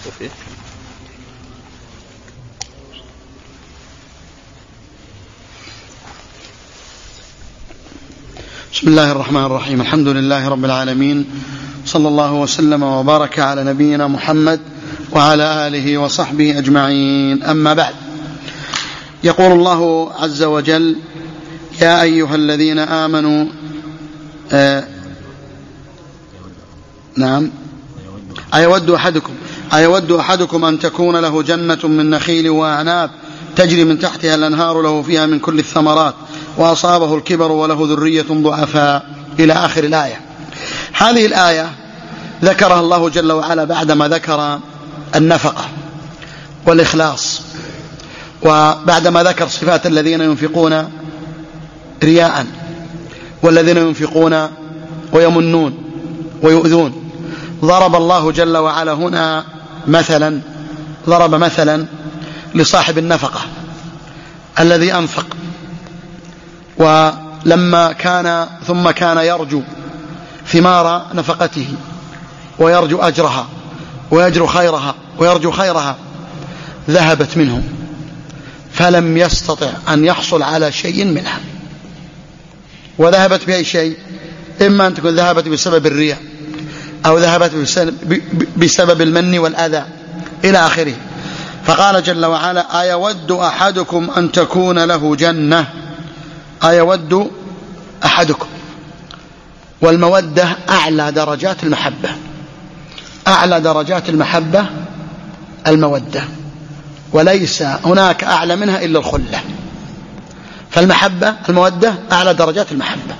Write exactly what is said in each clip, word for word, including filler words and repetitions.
وفيه بسم الله الرحمن الرحيم. الحمد لله رب العالمين، صلى الله وسلم وبارك على نبينا محمد وعلى آله وصحبه أجمعين. أما بعد، يقول الله عز وجل: يا أيها الذين آمنوا آه نعم أيود أحدكم أيود أحدكم أن تكون له جنة من نخيل وأعناب تجري من تحتها الأنهار له فيها من كل الثمرات وأصابه الكبر وله ذرية ضعفاء، إلى آخر الآية. هذه الآية ذكرها الله جل وعلا بعدما ذكر النفقة والإخلاص، وبعدما ذكر صفات الذين ينفقون رياء والذين ينفقون ويمنون ويؤذون. ضرب الله جل وعلا هنا مثلا ضرب مثلا لصاحب النفقة الذي أنفق، ولما كان ثم كان يرجو ثمار نفقته ويرجو أجرها ويرجو خيرها ويرجو خيرها ذهبت منه، فلم يستطع أن يحصل على شيء منها. وذهبت بأي شيء؟ إما أن تكون ذهبت بسبب الرياء، أو ذهبت بسبب المن والأذى إلى آخره. فقال جل وعلا: أيود أحدكم أن تكون له جنة. أيود أحدكم، والمودة أعلى درجات المحبة، أعلى درجات المحبة المودة، وليس هناك أعلى منها إلا الخلة. فالمحبة المودة أعلى درجات المحبة.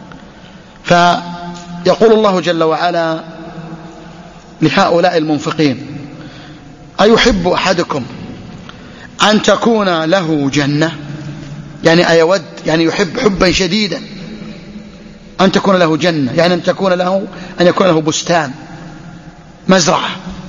فيقول الله جل وعلا لهؤلاء المنفقين: أيحب أحدكم أن تكون له جنة؟ يعني أيود، يعني يحب حبا شديدا أن تكون له جنة، يعني أن تكون له أن يكون له بستان، مزرعة.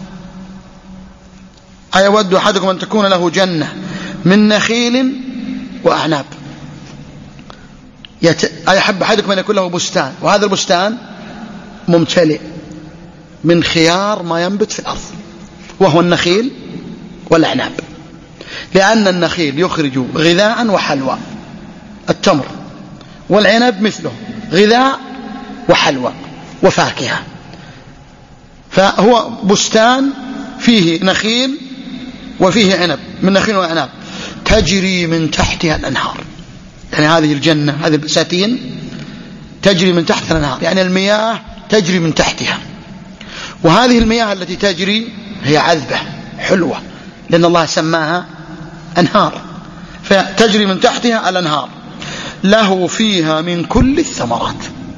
أيود أحدكم أن تكون له جنة من نخيل وأعناب. يت... أيحب أحدكم أن يكون له بستان، وهذا البستان ممتلئ من خيار ما ينبت في الأرض، وهو النخيل والأعناب. لأن النخيل يخرج غذاء وحلوى، التمر، والعنب مثله غذاء وحلوى وفاكهة. فهو بستان فيه نخيل وفيه عنب، من نخيل وعنب تجري من تحتها الأنهار. يعني هذه الجنة، هذه البساتين تجري من تحت الأنهار، يعني المياه تجري من تحتها. وهذه المياه التي تجري هي عذبة حلوة، لأن الله سماها أنهار، فتجري من تحتها الأنهار. له فيها من كل الثمرات،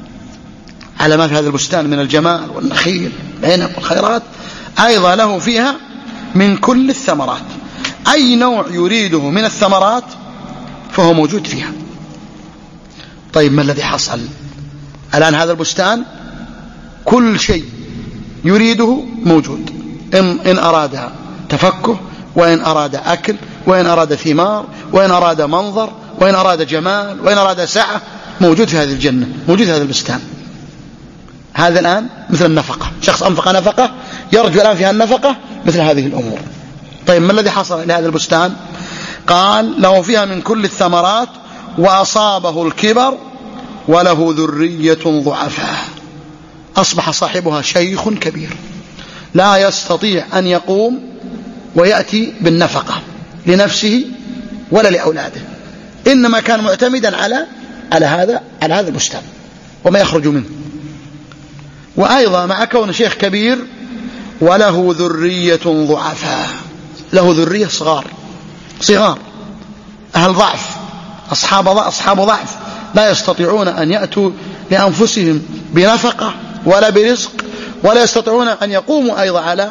على ما في هذا البستان من الجمال والنخيل والعنب والخيرات، أيضا له فيها من كل الثمرات. أي نوع يريده من الثمرات فهو موجود فيها. طيب، ما الذي حصل الآن؟ هذا البستان كل شيء يريده موجود، إن, إن أراد تفكه، وإن أراد أكل، وإن أراد ثمار، وإن أراد منظر، وإن أراد جمال، وإن أراد سعة، موجود في هذه الجنة، موجود في هذا البستان. هذا الآن مثل النفقة، شخص أنفق نفقة يرجو الآن فيها النفقة مثل هذه الأمور. طيب، ما الذي حصل لهذا البستان؟ قال: له فيها من كل الثمرات وأصابه الكبر وله ذرية ضعفاء. أصبح صاحبها شيخ كبير لا يستطيع أن يقوم ويأتي بالنفقة لنفسه ولا لأولاده، إنما كان معتمدا على على هذا على هذا البستان وما يخرج منه. وأيضا مع كون شيخ كبير وله ذرية ضعفاء، له ذرية صغار صغار أهل ضعف، أصحاب أصحاب ضعف، لا يستطيعون أن يأتوا لأنفسهم بنفقة ولا برزق، ولا يستطيعون أن يقوموا أيضا على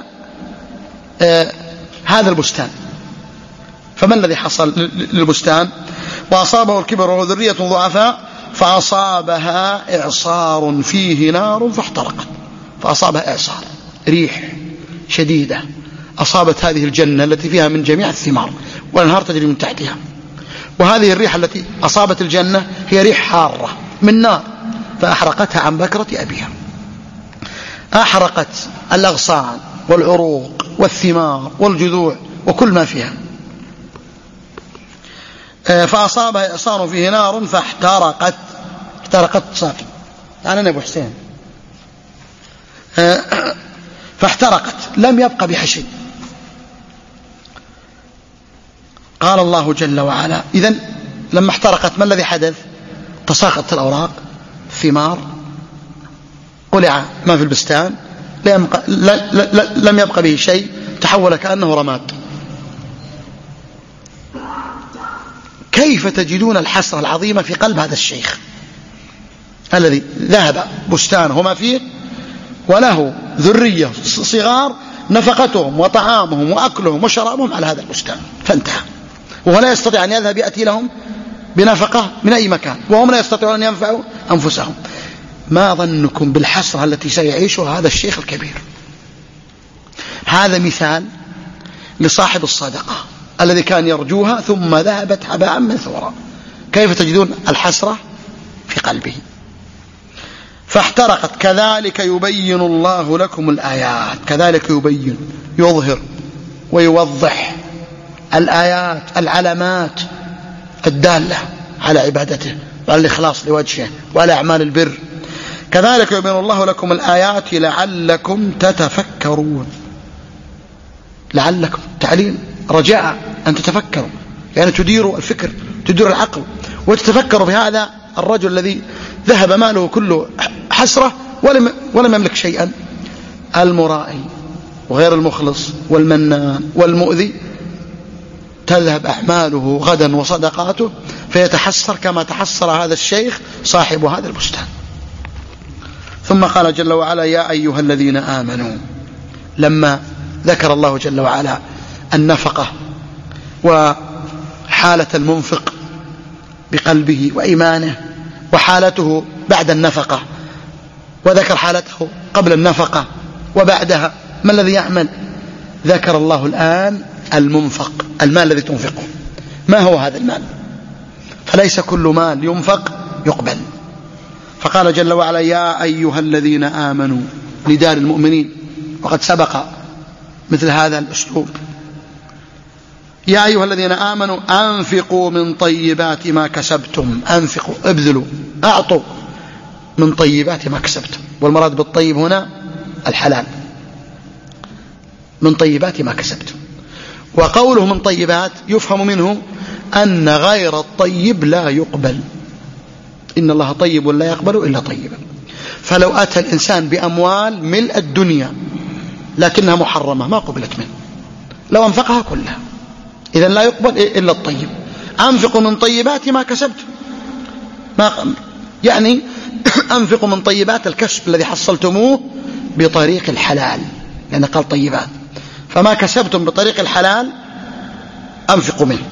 آه هذا البستان. فما الذي حصل للبستان؟ وأصابه الكبر وهو ذرية ضعفاء فأصابها إعصار فيه نار فاحترقت. فأصابها إعصار، ريح شديدة أصابت هذه الجنة التي فيها من جميع الثمار والأنهار تجري من تحتها. وهذه الريح التي أصابت الجنة هي ريح حارة من نار، فأحرقتها عن بكرة أبيها. أحرقت الأغصان والعروق والثمار والجذوع وكل ما فيها. فأصابها إعصار فيه نار فاحترقت. احترقت ساقي يعني أنا أبو حسين. فاحترقت لم يبق بها شيء. قال الله جل وعلا إذن لما احترقت ما الذي حدث؟ تساقطت الأوراق، الثمار، قلع ما في البستان، لم يبق به شيء، تحول كأنه رماد. كيف تجدون الحسرة العظيمة في قلب هذا الشيخ الذي ذهب بستانه وما فيه وله ذرية صغار نفقتهم وطعامهم وأكلهم وشرابهم على هذا البستان فانتهى، وهو لا يستطيع أن يذهب يأتي لهم بنفقة من أي مكان، وهم لا يستطيعون أن ينفعوا أنفسهم. ما ظنكم بالحسرة التي سيعيشها هذا الشيخ الكبير؟ هذا مثال لصاحب الصدقة الذي كان يرجوها ثم ذهبت هباء منثورا. كيف تجدون الحسرة في قلبه؟ فاحترقت. كذلك يبين الله لكم الآيات. كذلك يبين، يظهر ويوضح الآيات، العلامات الدالة على عبادته وعلى الإخلاص لوجهه وعلى أعمال البر. كذلك يبين الله لكم الآيات لعلكم تتفكرون. لعلكم تعليل رجاء أن تتفكروا، يعني تديروا الفكر، تديروا العقل، وتتفكروا بهذا الرجل الذي ذهب ماله كله حسرة ولم, ولم يملك شيئا. المرائي وغير المخلص والمنان والمؤذي تذهب أعماله غدا وصدقاته فيتحسر كما تحسر هذا الشيخ صاحب هذا البستان. ثم قال جل وعلا يا أيها الذين آمنوا. لما ذكر الله جل وعلا النفقة وحالة المنفق بقلبه وإيمانه وحالته بعد النفقة، وذكر حالته قبل النفقة وبعدها ما الذي يعمل، ذكر الله الآن المنفق، المال الذي تنفقه. ما هو هذا المال؟ فليس كل مال ينفق يقبل. فقال جل وعلا يا أيها الذين آمنوا لدار المؤمنين، وقد سبق مثل هذا الأسلوب. يا أيها الذين آمنوا أنفقوا من طيبات ما كسبتم. أنفقوا، ابذلوا، أعطوا من طيبات ما كسبتم. والمراد بالطيب هنا الحلال، من طيبات ما كسبتم. وقوله من طيبات يفهم منه أن غير الطيب لا يقبل، إن الله طيب لا يقبل إلا طيبا. فلو أتى الإنسان بأموال ملء الدنيا لكنها محرمة ما قبلت منه، لو أنفقها كلها، إذن لا يقبل إلا الطيب. أنفقوا من طيبات ما كسبتم، ما يعني أنفقوا من طيبات الكسب الذي حصلتموه بطريق الحلال، لأن قال طيبات، فما كسبتم بطريق الحلال أنفقوا منه.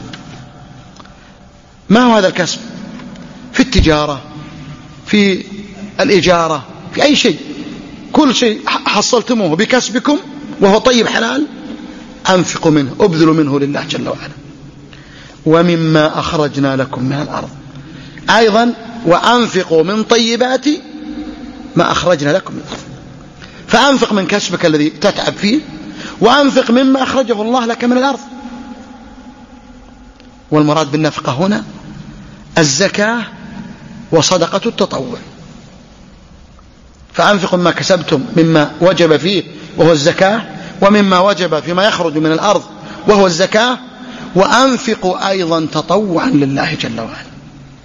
ما هو هذا الكسب؟ في التجارة، في الإجارة، في أي شيء، كل شيء حصلتموه بكسبكم وهو طيب حلال أنفقوا منه، أبذلوا منه لله جل وعلا. ومما أخرجنا لكم من الأرض، أيضا وأنفقوا من طيبات ما أخرجنا لكم من الأرض. فأنفق من كسبك الذي تتعب فيه، وأنفق مما أخرجه الله لك من الأرض. والمراد بالنفقة هنا الزكاة وصدقة التطوع. فأنفقوا مما كسبتم مما وجب فيه وهو الزكاة، ومما وجب فيما يخرج من الأرض وهو الزكاة، وأنفقوا أيضا تطوعا لله جل وعلا.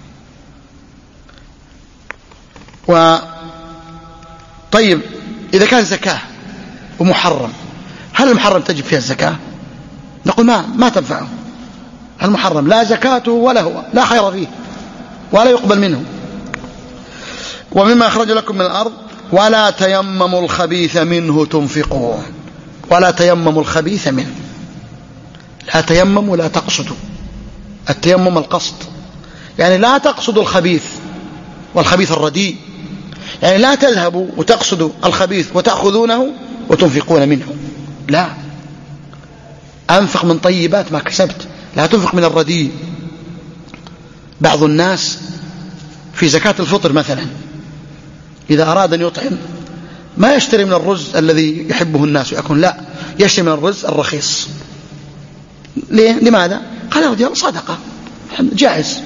و طيب إذا كان زكاة ومحرم، هل المحرم تجب فيها الزكاة؟ نقول ما ما تنفعه. المحرم لا زكاته ولا هو، لا خير فيه ولا يقبل منه. ومما أخرج لكم من الأرض ولا تيمموا الخبيث منه تنفقون. ولا تيمموا الخبيث منه، لا تيمموا، لا تقصدوا. التيمم القصد، يعني لا تقصدوا الخبيث والخبيث الرديء، يعني لا تذهبوا وتقصدوا الخبيث وتأخذونه وتنفقون منه، لا. أنفق من طيبات ما كسبت، لا تنفق من الرديء. بعض الناس في زكاة الفطر مثلا إذا أراد أن يطعم ما يشتري من الرز الذي يحبه الناس ويأكل، لا، يشتري من الرز الرخيص. ليه؟ لماذا؟ قال يا رجال صدقة جائز.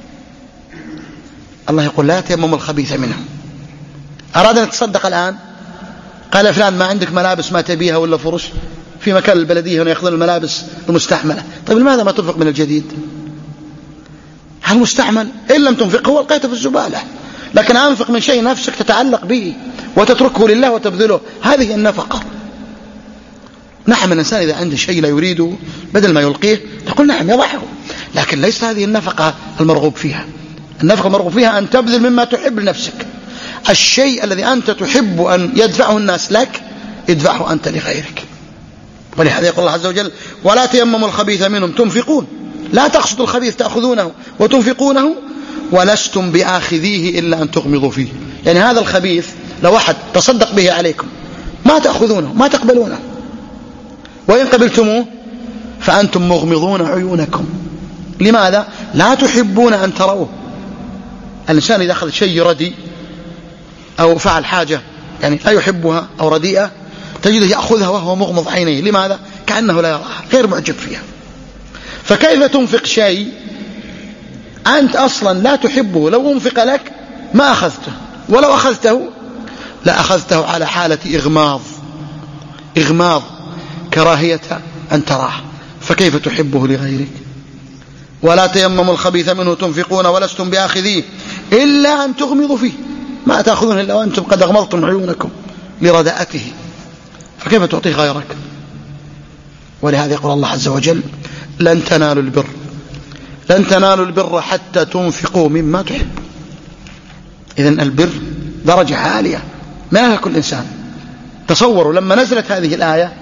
الله يقول لا تيمموا الخبيث منه. أراد أن يتصدق الآن، قال يا فلان ما عندك ملابس ما تبيها ولا فرش في مكان البلدية هنا يأخذون الملابس المستحملة، طيب لماذا ما تنفق من الجديد؟ هل مستعمل إن لم تنفقه والقيته في الزبالة، لكن أنفق من شيء نفسك تتعلق به وتتركه لله وتبذله، هذه النفقة. نعم الإنسان إذا عنده شيء لا يريده بدل ما يلقيه تقول نعم يضعه، لكن ليس هذه النفقة المرغوب فيها. النفقة المرغوب فيها أن تبذل مما تحب لنفسك. الشيء الذي أنت تحب أن يدفعه الناس لك ادفعه أنت لغيرك. ولهذا يقول الله عز وجل ولا تيمموا الخبيث منهم تنفقون، لا تقصدوا الخبيث تأخذونه وتنفقونه ولستم بآخذيه إلا أن تغمضوا فيه. يعني هذا الخبيث لو أحد تصدق به عليكم ما تأخذونه ما تقبلونه، وإن قبلتموه فأنتم مغمضون عيونكم. لماذا؟ لا تحبون أن تروه. الإنسان إذا أخذ شيء ردي أو فعل حاجة يعني لا يحبها أو رديئة تجده يأخذها وهو مغمض عينيه. لماذا؟ كأنه لا يراها، غير معجب فيها. فكيف تنفق شيء أنت أصلا لا تحبه؟ لو أنفق لك ما أخذته، ولو أخذته لا أخذته على حالة إغماض إغماض كراهية أن تراه، فكيف تحبه لغيرك؟ ولا تيمموا الخبيث منه تنفقون ولستم بآخذيه إلا أن تغمضوا فيه، ما تأخذون إلا وأنتم قد أغمضتم عيونكم لرداءته، فكيف تعطيه غيرك؟ ولهذا يقول الله عز وجل لن تنالوا البر لن تنالوا البر حتى تنفقوا مما تحب. إذن البر درجة عالية ما لها كل إنسان. تصوروا لما نزلت هذه الآية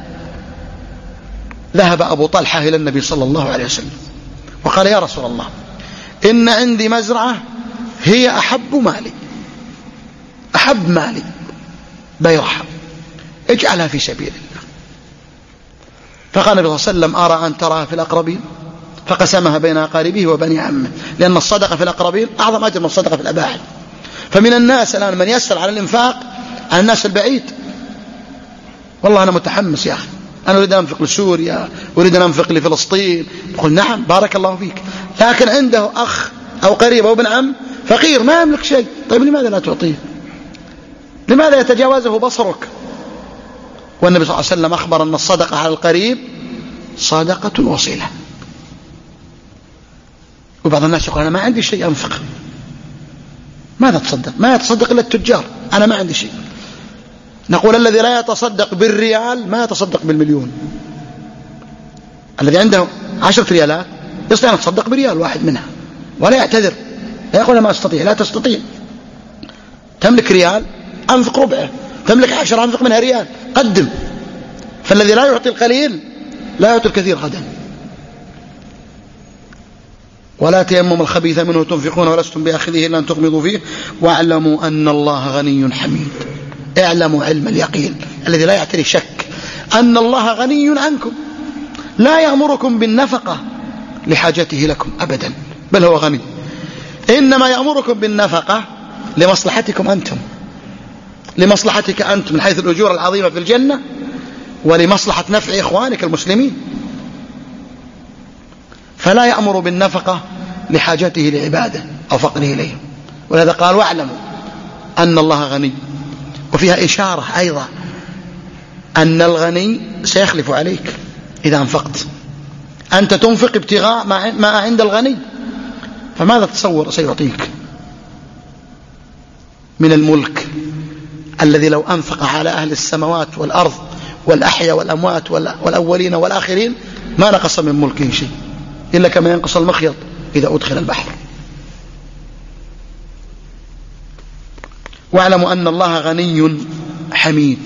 ذهب أبو طلحة إلى النبي صلى الله عليه وسلم وقال يا رسول الله إن عندي مزرعة هي أحب مالي أحب مالي بيرها اجعلها في سبيل الله. فقال النبي صلى الله عليه وسلم أرى أن تراها في الأقربين، فقسمها بين أقاربه وبني عمه، لأن الصدقة في الأقربين أعظم أجر من الصدقة في الأباعد. فمن الناس الآن من يسأل على الإنفاق عن الناس البعيد، والله أنا متحمس يا أخي أنا أريد أن أنفق لسوريا أريد أن أنفق لفلسطين، يقول نعم بارك الله فيك، لكن عنده أخ أو قريب أو ابن عم فقير ما يملك شيء، طيب لماذا لا تعطيه؟ لماذا يتجاوزه بصرك؟ والنبي صلى الله عليه وسلم أخبر أن الصدقة على القريب صدقة وصلة. وبعض الناس يقول أنا ما عندي شيء أنفق، ماذا تصدق؟ ما يتصدق إلا التجار، أنا ما عندي شيء. نقول الذي لا يتصدق بالريال ما يتصدق بالمليون. الذي عنده عشرة ريالات يستطيع أن يتصدق بريال واحد منها ولا يعتذر، لا يقول ما أستطيع، لا تستطيع. تملك ريال أنفق ربعه، تملك عشرة أنفق منها ريال، قدم. فالذي لا يعطي القليل لا يعطي الكثير غدا. ولا تيمموا الخبيث منه تنفقون ولستم بآخذه إلا أن تغمضوا فيه واعلموا أن الله غني حميد. اعلموا علم اليقين الذي لا يعتري شك أن الله غني عنكم، لا يأمركم بالنفقة لحاجته لكم أبدا، بل هو غني. إنما يأمركم بالنفقة لمصلحتكم أنتم، لمصلحتك أنت من حيث الأجور العظيمة في الجنة، ولمصلحة نفع إخوانك المسلمين. فلا يأمر بالنفقة لحاجته لعباده أو فقره إليهم. ولهذا قال واعلموا أن الله غني. وفيها إشارة أيضا أن الغني سيخلف عليك إذا أنفقت. أنت تنفق ابتغاء ما عند الغني، فماذا تتصور سيعطيك من الملك الذي لو أنفق على أهل السماوات والأرض والأحياء والأموات والأولين والآخرين ما نقص من ملكه شيء إلا كما ينقص المخيط إذا أدخل البحر. واعلموا أن الله غني حميد.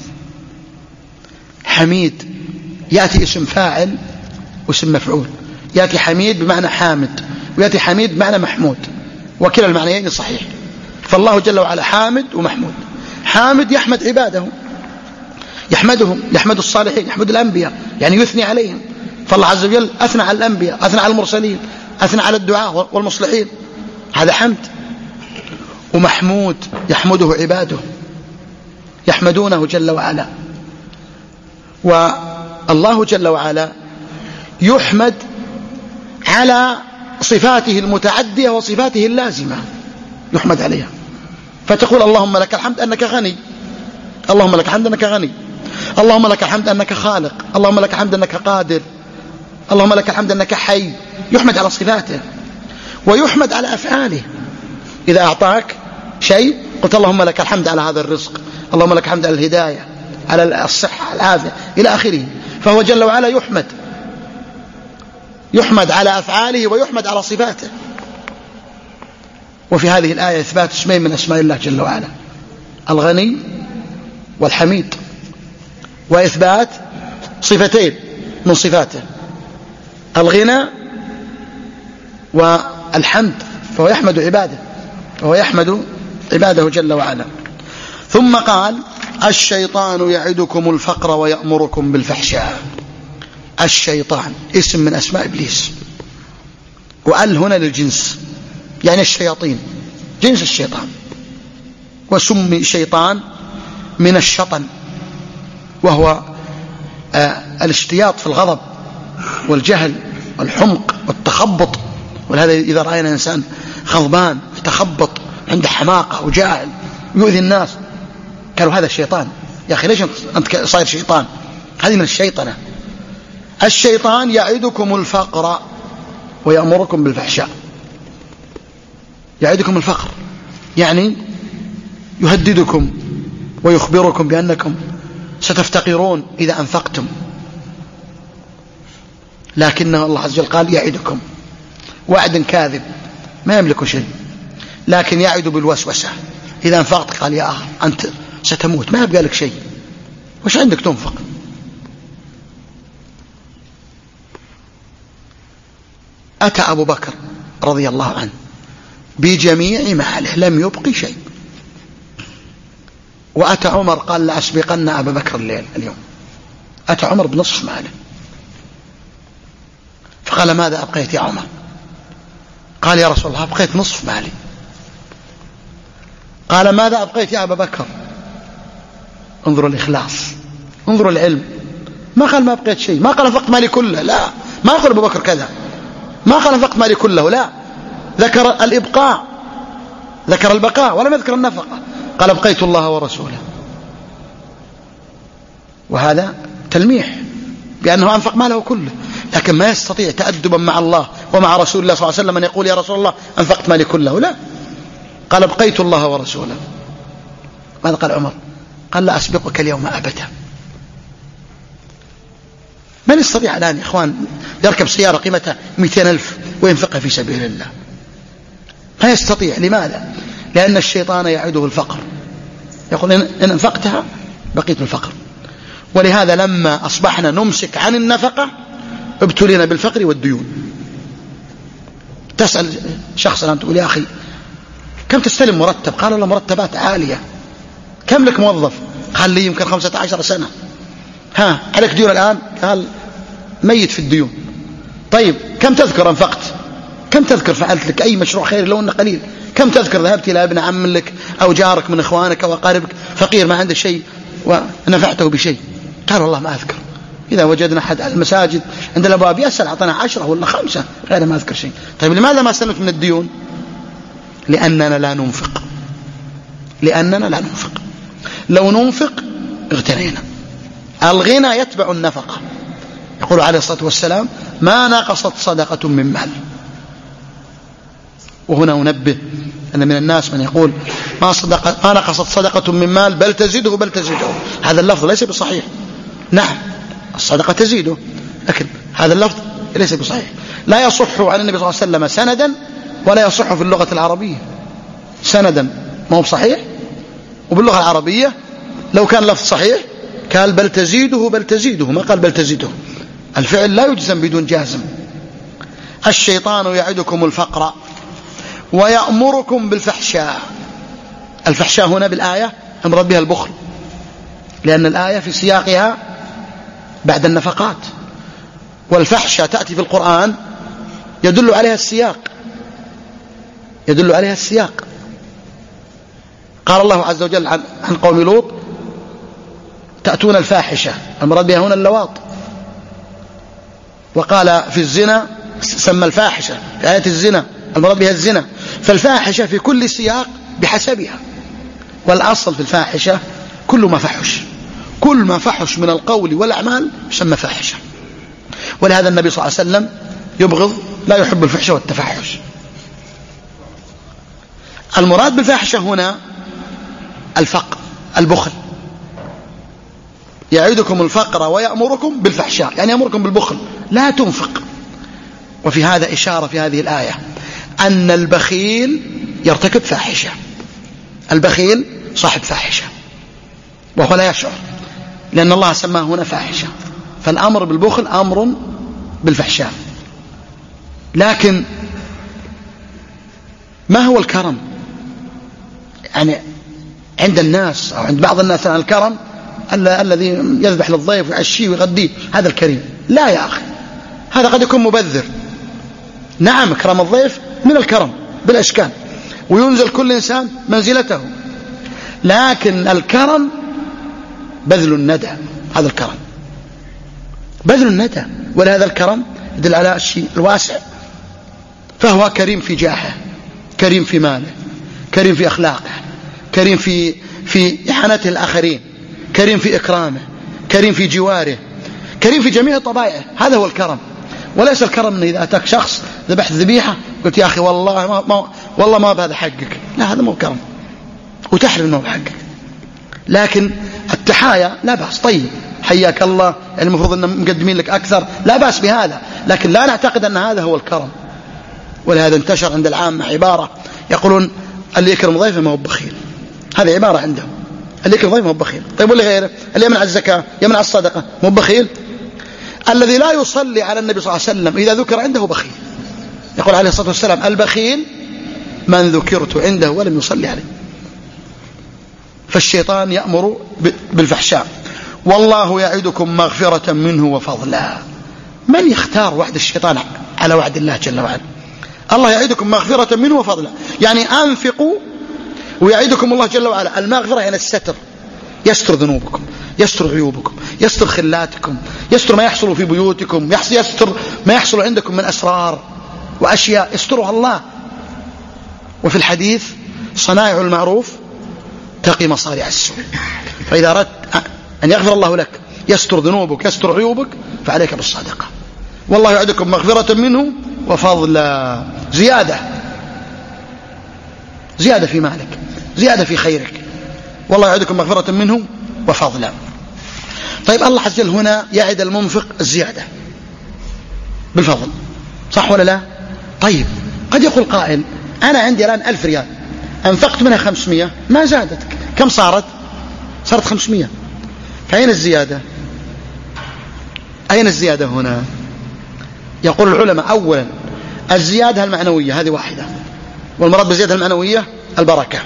حميد يأتي اسم فاعل واسم مفعول، يأتي حميد بمعنى حامد ويأتي حميد بمعنى محمود، وكلا المعنيين صحيح. فالله جل وعلا حامد ومحمود. حامد يحمد عباده، يحمدهم، يحمد الصالحين، يحمد الأنبياء، يعني يثني عليهم. فالله عز وجل أثنى على الأنبياء، أثنى على المرسلين، أثنى على الدعاء والمصلحين، هذا حمد. ومحمود يحمده عباده، يحمدونه جل وعلا. الله جل وعلا يحمد على صفاته المتعدية وصفاته اللازمة، يحمد عليها، فتقول اللهم لك الحمد أنك غني، اللهم لك الحمد أنك غني، اللهم لك الحمد أنك خالق، اللهم لك الحمد أنك قادر، اللهم لك الحمد أنك حي. يحمد على صفاته ويحمد على أفعاله. إذا أعطاك شيء قلت اللهم لك الحمد على هذا الرزق، اللهم لك الحمد على الهداية، على الصحة، العافية، إلى آخره. فهو جل وعلا يحمد، يحمد على أفعاله ويحمد على صفاته. وفي هذه الآية إثبات اسمين من أسماء الله جل وعلا، الغني والحميد، وإثبات صفتين من صفاته، الغنى والحمد، فهو يحمد عباده، فهو يحمد عباده جل وعلا. ثم قال الشيطان يعدكم الفقر ويأمركم بالفحشاء. الشيطان اسم من أسماء إبليس، وأل هنا للجنس، يعني الشياطين، جنس الشيطان. وسمي شيطان من الشطن، وهو آه الاشتياط في الغضب والجهل والحمق والتخبط. ولهذا إذا رأينا إنسان غضبان يتخبط عنده حماقة وجاهل يؤذي الناس قالوا هذا الشيطان. يا أخي ليش أنت صاير شيطان؟ هذه من الشيطنة. الشيطان يعدكم الفقر ويأمركم بالفحشاء. يعدكم الفقر يعني يهددكم ويخبركم بأنكم ستفتقرون إذا أنفقتم، لكن الله عز وجل قال يعدكم وعد كاذب، ما يملك شيء، لكن يعد بالوسوسة. إذا أنفقت قال يا أخي أنت ستموت، ما يبقى لك شيء، وش عندك تنفق؟ أتى أبو بكر رضي الله عنه بجميع ماله لم يبقي شيء، وأتى عمر قال لأسبقن أبا بكر الليل اليوم. أتى عمر بنصف ماله، فقال ماذا أبقيت يا عمر؟ قال يا رسول الله أبقيت نصف مالي. قال ماذا أبقيت يا أبا بكر؟ انظروا الإخلاص، انظروا العلم. ما قال ما أبقيت شيء، ما قال أنفقت مالي كله، لا، ما قال أبو بكر كذا، ما قال أنفقت مالي كله، لا، ذكر الإبقاء، ذكر البقاء ولم يذكر النفقة. قال أبقيت الله ورسوله، وهذا تلميح بأنه أنفق ماله كله، لكن ما يستطيع تأدبا مع الله ومع رسول الله صلى الله عليه وسلم أن يقول يا رسول الله أنفقت مالي كله، لا، قال أبقيت الله ورسوله. ماذا قال عمر؟ قال لا أسبقك اليوم أبدا. من يستطيع الآن يا إخوان يركب سيارة قيمتها مئتين ألف وينفقها في سبيل الله؟ ما يستطيع. لماذا؟ لأن الشيطان يعده الفقر، يقول إن انفقتها بقيت الفقر. ولهذا لما أصبحنا نمسك عن النفقة ابتلينا بالفقر والديون. تسأل شخص الآن تقول يا أخي كم تستلم مرتب؟ قال الله مرتبات عالية. كم لك موظف؟ قال لي يمكن خمسة عشر سنة. ها عليك ديون الآن؟ قال ميت في الديون. طيب كم تذكر أنفقت؟ كم تذكر فعلت لك أي مشروع خير لو أنه قليل؟ كم تذكر ذهبت إلى ابن عم لك أو جارك من إخوانك أو أقاربك فقير ما عنده شيء ونفعته بشيء؟ قال والله ما أذكر. إذا وجدنا أحد على المساجد عند الأبواب يسأل أعطنا عشرة ولا خمسة، غير ما أذكر شيء. طيب لماذا ما سلمت من الديون؟ لأننا لا ننفق، لأننا لا ننفق. لو ننفق اغتنينا. الغنى يتبع النفقة. يقول عليه الصلاة والسلام ما نقصت صدقة من مال. وهنا أنبه أن من الناس من يقول ما, صدق ما نقصت صدقة من مال بل تزيده بل تزيده. هذا اللفظ ليس بصحيح. نعم الصدقة تزيده، لكن هذا اللفظ ليس بصحيح، لا يصح عن النبي صلى الله عليه وسلم سندا ولا يصح في اللغة العربية. سندا ما هو صحيح، وباللغة العربية لو كان لفظ صحيح قال بل تزيده بل تزيده، ما قال بل تزيده. الفعل لا يجزم بدون جازم. الشيطان يعدكم الفقر ويأمركم بالفحشاء. الفحشاء هنا بالآية المراد بها البخل، لأن الآية في سياقها بعد النفقات، والفحشاء تأتي في القرآن يدل عليها السياق، يدل عليها السياق. قال الله عز وجل عن قوم لوط تأتون الفاحشة، المراد بها هنا اللواط، وقال في الزنا سمى الفاحشة في آية الزنا المراد بها الزنا، فالفاحشة في كل سياق بحسبها، والأصل في الفاحشة كل ما فحش، كل ما فحش من القول والأعمال يسمى فاحشة. ولهذا النبي صلى الله عليه وسلم يبغض لا يحب الفحش والتفحش. المراد بالفاحشة هنا الفقر، البخل، يعيدكم الفقر ويأمركم بالفحشاء، يعني يأمركم بالبخل لا تنفق. وفي هذا إشارة في هذه الآية أن البخيل يرتكب فاحشة، البخيل صاحب فاحشة وهو لا يشعر، لأن الله سماه هنا فاحشة، فالأمر بالبخل أمر بالفحشاء. لكن ما هو الكرم؟ يعني عند الناس أو عند بعض الناس الكرم الذي يذبح للضيف ويعشيه ويغديه، هذا الكريم. لا يا أخي، هذا قد يكون مبذر. نعم كرم الضيف من الكرم بالأشكال، وينزل كل إنسان منزلته، لكن الكرم بذل الندى، هذا الكرم بذل الندى. ولهذا الكرم يدل على الشيء الواسع، فهو كريم في جاهه، كريم في ماله، كريم في أخلاقه، كريم في في إحانته الآخرين، كريم في إكرامه، كريم في جواره، كريم في جميع طبائعه. هذا هو الكرم. وليس الكرم أن إذا أتاك شخص ذبحت ذبيحة قلت يا أخي والله ما, ما والله ما بهذا حقك، لا، هذا مو كرم وتحرم أنه بحقك. لكن التحايا لا بأس، طيب حياك الله، يعني المفروض أن مقدمين لك أكثر، لا بأس بهذا، لكن لا نعتقد أن هذا هو الكرم. ولهذا انتشر عند العامة عبارة يقولون اللي يكرم ضيفه ما هو بخيل، هذه عبارة عندهم، اللي يكرم ضيفه ما هو بخيل. طيب واللي غيره، اللي يمنع الزكاة يمنع الصدقة ما هو بخيل. الذي لا يصلي على النبي صلى الله عليه وسلم إذا ذكر عنده بخيل. يقول عليه الصلاة والسلام البخيل من ذكرت عنده ولم يصلي عليه. فالشيطان يأمر بالفحشاء. والله يعدكم مغفرة منه وفضلا. من يختار وعد الشيطان على وعد الله جل وعلا؟ الله يعدكم مغفرة منه وفضلا، يعني أنفقوا ويعدكم الله جل وعلا المغفرة، يعني الستر، يستر ذنوبكم، يستر عيوبكم، يستر خلاتكم، يستر ما يحصل في بيوتكم، يستر ما يحصل عندكم من أسرار وأشياء يسترها الله. وفي الحديث صنائع المعروف تقي مصارع السوء. فإذا أردت أن يغفر الله لك، يستر ذنوبك، يستر عيوبك، فعليك بالصدقة. والله يعدكم مغفرة منه وفضلا، زيادة، زيادة في مالك، زيادة في خيرك. والله يعدكم مغفرة منه وفضلا. طيب الله عز وجل هنا يعد المنفق الزيادة بالفضل، صح ولا لا؟ طيب قد يقول قائل أنا عندي الآن ألف ريال أنفقت منها خمسمية ما زادت، كم صارت؟ صارت خمسمية، فأين الزيادة؟ أين الزيادة هنا؟ يقول العلماء أولا الزيادة المعنوية هذه واحدة، والمراد بالزيادة المعنوية البركة،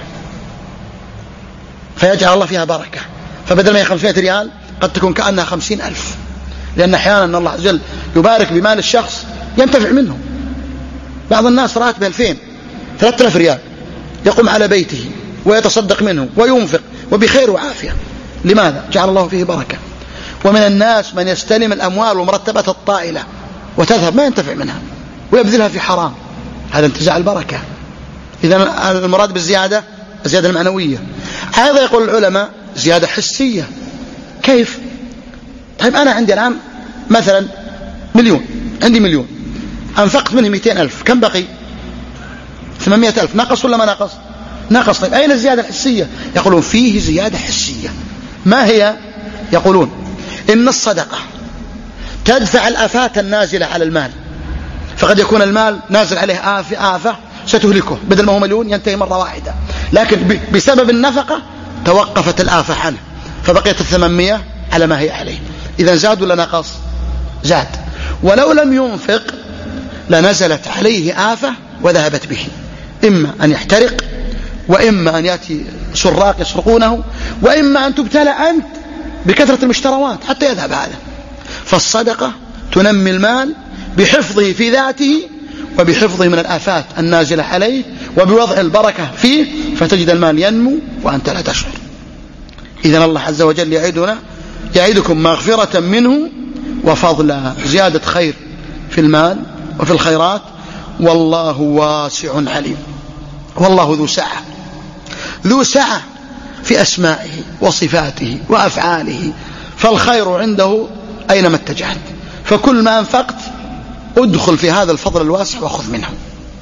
فيجعل الله فيها بركة، فبدل ما هي خمسمائة ريال قد تكون كأنها خمسين ألف، لأن أحيانا الله عز وجل يبارك بمال الشخص ينتفع منه. بعض الناس راتبه ألفين ثلاثة آلاف ريال يقوم على بيته ويتصدق منه وينفق وبخير وعافية. لماذا؟ جعل الله فيه بركة. ومن الناس من يستلم الأموال والمرتبات الطائلة وتذهب ما ينتفع منها ويبذلها في حرام، هذا انتزاع البركة. إذن المراد بالزيادة الزيادة المعنوية. هذا يقول العلماء زيادة حسية. كيف؟ طيب أنا عندي الآن مثلا مليون، عندي مليون أنفقت منه مئتين ألف، كم بقي؟ ثمانمائة ألف، نقص ولا ما نقص؟ نقص. طيب أين الزيادة الحسية؟ يقولون فيه زيادة حسية. ما هي؟ يقولون إن الصدقة تدفع الآفات النازلة على المال، فقد يكون المال نازل عليه آفة, آفة ستهلكه، بدل ما هو مليون ينتهي مرة واحدة، لكن بسبب النفقة توقفت الآفة عنه فبقيت الثمانمائة على ما هي عليه. إذا زاد ولا نقص؟ زاد. ولو لم ينفق لنزلت عليه آفة وذهبت به، إما أن يحترق، وإما أن يأتي سراق يسرقونه، وإما أن تبتلى أنت بكثرة المشتروات حتى يذهب هذا. فالصدقة تنمي المال بحفظه في ذاته وبحفظه من الآفات النازلة عليه وبوضع البركة فيه، فتجد المال ينمو وأنت لا تشعر. إذن الله عز وجل يعيدنا يعيدكم مغفرة منه وفضلا، زيادة خير في المال وفي الخيرات. والله واسع عليم. والله ذو سعة، ذو سعة في أسمائه وصفاته وأفعاله، فالخير عنده أينما اتجهت. فكل ما أنفقت ادخل في هذا الفضل الواسع وخذ منه.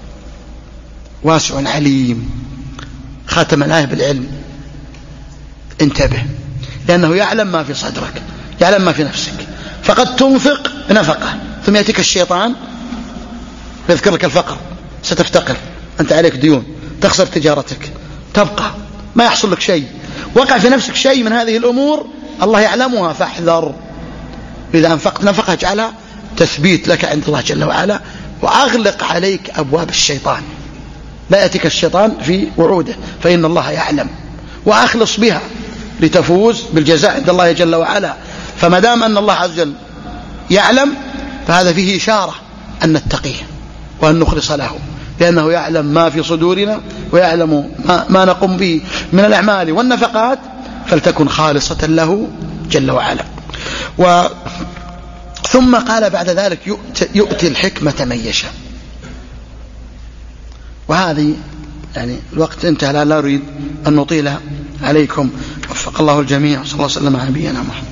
واسع عليم. ختم الآية بالعلم. انتبه، لأنه يعلم ما في صدرك، يعلم ما في نفسك. فقد تنفق نفقة ثم يأتيك الشيطان يذكر لك الفقر، ستفتقر، أنت عليك ديون، تخسر تجارتك، تبقى ما يحصل لك شيء، وقع في نفسك شيء من هذه الأمور الله يعلمها، فاحذر. إذا أنفقت نفقة اجعلها تثبيت لك عند الله جل وعلا، وأغلق عليك أبواب الشيطان، لا يأتيك الشيطان في وعوده، فإن الله يعلم. وأخلص بها لتفوز بالجزاء عند الله جل وعلا. فما دام أن الله عز وجل يعلم فهذا فيه إشارة أن نتقيه وأن نخلص له، لأنه يعلم ما في صدورنا ويعلم ما, ما نقوم به من الأعمال والنفقات، فلتكن خالصة له جل وعلا. و ثم قال بعد ذلك يؤتي, يؤتي الحكمة من يشاء. وهذه يعني الوقت انتهى، لا أريد أن نطيل عليكم. وفق الله الجميع. صلى الله عليه وسلم على نبينا محمد.